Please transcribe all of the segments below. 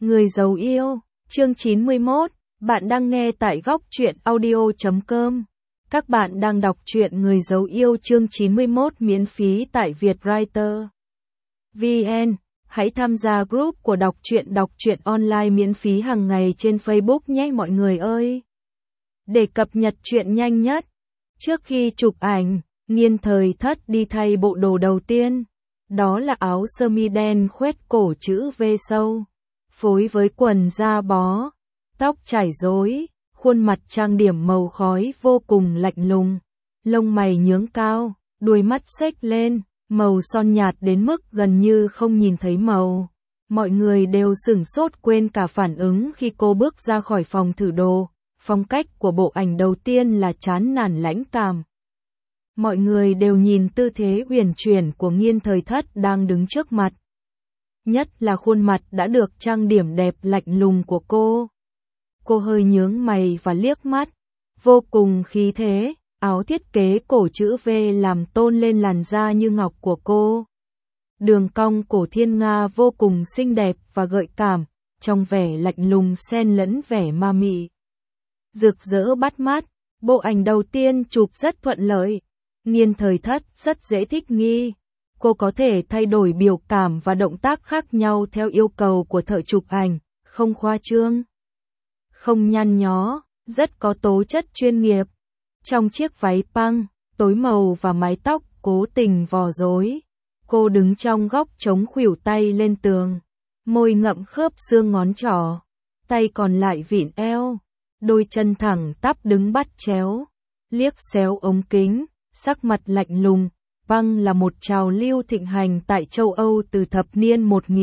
Người giấu yêu, chương 91, bạn đang nghe tại góc truyện audio.com. Các bạn đang đọc truyện Người giấu yêu chương 91 miễn phí tại Vietwriter VN. Hãy tham gia group của đọc truyện online miễn phí hàng ngày trên Facebook nhé mọi người ơi. Để cập nhật truyện nhanh nhất, trước khi chụp ảnh, Nghiên Thời Thất đi thay bộ đồ đầu tiên. Đó là áo sơ mi đen khoét cổ chữ V sâu, phối với quần da bó, tóc chải rối, khuôn mặt trang điểm màu khói vô cùng lạnh lùng, lông mày nhướng cao, đuôi mắt xếch lên, màu son nhạt đến mức gần như không nhìn thấy màu. Mọi người đều sửng sốt quên cả phản ứng khi cô bước ra khỏi phòng thử đồ. Phong cách của bộ ảnh đầu tiên là chán nản lãnh cảm. Mọi người đều nhìn tư thế uyển chuyển của Nghiên Thời Thất đang đứng trước mặt. Nhất là khuôn mặt đã được trang điểm đẹp lạnh lùng của cô. Cô hơi nhướng mày và liếc mắt, vô cùng khí thế, áo thiết kế cổ chữ V làm tôn lên làn da như ngọc của cô. Đường cong cổ thiên nga vô cùng xinh đẹp và gợi cảm, trong vẻ lạnh lùng xen lẫn vẻ ma mị. Rực rỡ bắt mắt, bộ ảnh đầu tiên chụp rất thuận lợi. Nghiên Thời Thất rất dễ thích nghi. Cô có thể thay đổi biểu cảm và động tác khác nhau theo yêu cầu của thợ chụp ảnh, không khoa trương, không nhăn nhó, rất có tố chất chuyên nghiệp. Trong chiếc váy păng, tối màu và mái tóc cố tình vò rối, cô đứng trong góc chống khuỷu tay lên tường, môi ngậm khớp xương ngón trỏ, tay còn lại vịn eo, đôi chân thẳng tắp đứng bắt chéo, liếc xéo ống kính, sắc mặt lạnh lùng. Păng là một trào lưu thịnh hành tại châu Âu từ thập niên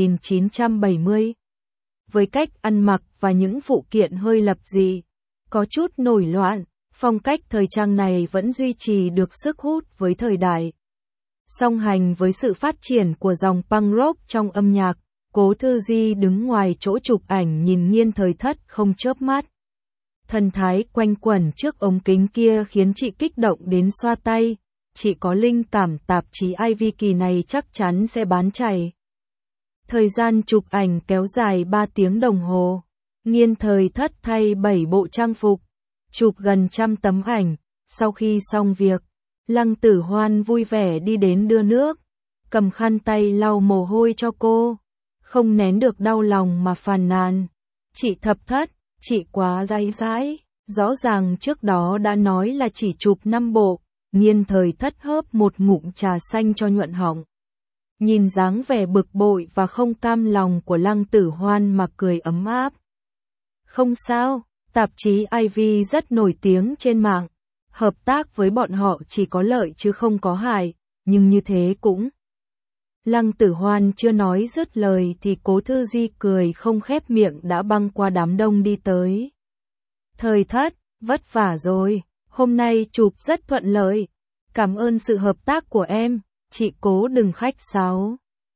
1970. Với cách ăn mặc và những phụ kiện hơi lập dị, có chút nổi loạn, phong cách thời trang này vẫn duy trì được sức hút với thời đại. Song hành với sự phát triển của dòng punk rock trong âm nhạc, Cố Thư Di đứng ngoài chỗ chụp ảnh nhìn Nghiên Thời Thất không chớp mắt. Thần thái quanh quẩn trước ống kính kia khiến chị kích động đến xoa tay. Chị có linh cảm tạp chí Ivy kỳ này chắc chắn sẽ bán chạy. Thời gian chụp ảnh kéo dài 3 tiếng đồng hồ. Nghiên Thời Thất thay 7 bộ trang phục, chụp gần 100 tấm ảnh. Sau khi xong việc, Lăng Tử Hoan vui vẻ đi đến đưa nước, cầm khăn tay lau mồ hôi cho cô. Không nén được đau lòng mà phàn nàn. Chị Thập Thất, chị quá dai dãi. Rõ ràng trước đó đã nói là chỉ chụp 5 bộ. Nghiên Thời Thất hớp một ngụm trà xanh cho nhuận họng. Nhìn dáng vẻ bực bội và không cam lòng của Lăng Tử Hoan mà cười ấm áp. Không sao, tạp chí Ivy rất nổi tiếng trên mạng. Hợp tác với bọn họ chỉ có lợi chứ không có hại, nhưng như thế cũng. Lăng Tử Hoan chưa nói dứt lời thì Cố Thư Di cười không khép miệng đã băng qua đám đông đi tới. Thời Thất, vất vả rồi. Hôm nay chụp rất thuận lợi. Cảm ơn sự hợp tác của em, chị Cố đừng khách sáo.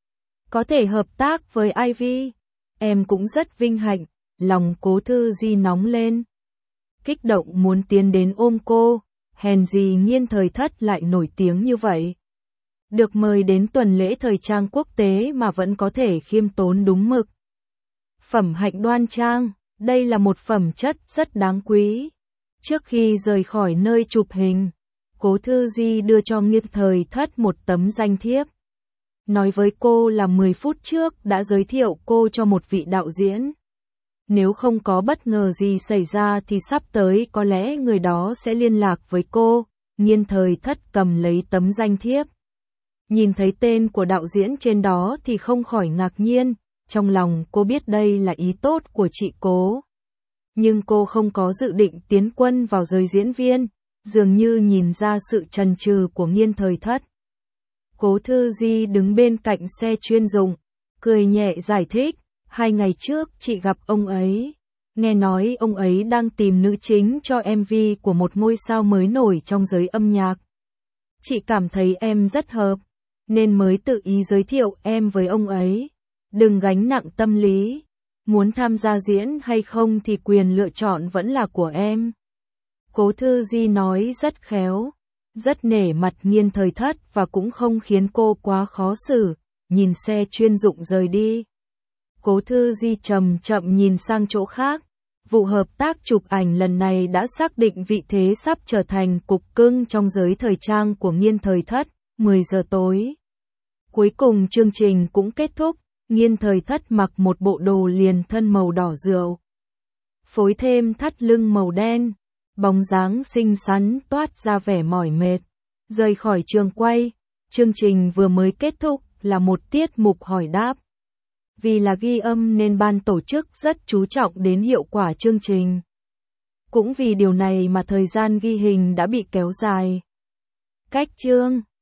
Có thể hợp tác với Ivy, em cũng rất vinh hạnh, lòng Cố Thư Di nóng lên. Kích động muốn tiến đến ôm cô, hèn gì Nghiên Thời Thất lại nổi tiếng như vậy. Được mời đến tuần lễ thời trang quốc tế mà vẫn có thể khiêm tốn đúng mực. Phẩm hạnh đoan trang, đây là một phẩm chất rất đáng quý. Trước khi rời khỏi nơi chụp hình, Cố Thư Di đưa cho Nghiên Thời Thất một tấm danh thiếp. Nói với cô là 10 phút trước đã giới thiệu cô cho một vị đạo diễn. Nếu không có bất ngờ gì xảy ra thì sắp tới có lẽ người đó sẽ liên lạc với cô. Nghiên Thời Thất cầm lấy tấm danh thiếp. Nhìn thấy tên của đạo diễn trên đó thì không khỏi ngạc nhiên. Trong lòng cô biết đây là ý tốt của chị Cố. Nhưng cô không có dự định tiến quân vào giới diễn viên, dường như nhìn ra sự chần chừ của Nghiên Thời Thất. Cố Thư Di đứng bên cạnh xe chuyên dụng, cười nhẹ giải thích, 2 ngày trước chị gặp ông ấy. Nghe nói ông ấy đang tìm nữ chính cho MV của một ngôi sao mới nổi trong giới âm nhạc. Chị cảm thấy em rất hợp, nên mới tự ý giới thiệu em với ông ấy. Đừng gánh nặng tâm lý. Muốn tham gia diễn hay không thì quyền lựa chọn vẫn là của em. Cố Thư Di nói rất khéo, rất nể mặt Nghiên Thời Thất và cũng không khiến cô quá khó xử, nhìn xe chuyên dụng rời đi. Cố Thư Di chậm chậm nhìn sang chỗ khác. Vụ hợp tác chụp ảnh lần này đã xác định vị thế sắp trở thành cục cưng trong giới thời trang của Nghiên Thời Thất. 10 giờ tối. Cuối cùng chương trình cũng kết thúc. Nghiên Thời Thất mặc một bộ đồ liền thân màu đỏ rượu, phối thêm thắt lưng màu đen. Bóng dáng xinh xắn toát ra vẻ mỏi mệt. Rời khỏi trường quay, chương trình vừa mới kết thúc là một tiết mục hỏi đáp. Vì là ghi âm nên ban tổ chức rất chú trọng đến hiệu quả chương trình. Cũng vì điều này mà thời gian ghi hình đã bị kéo dài. Cách chương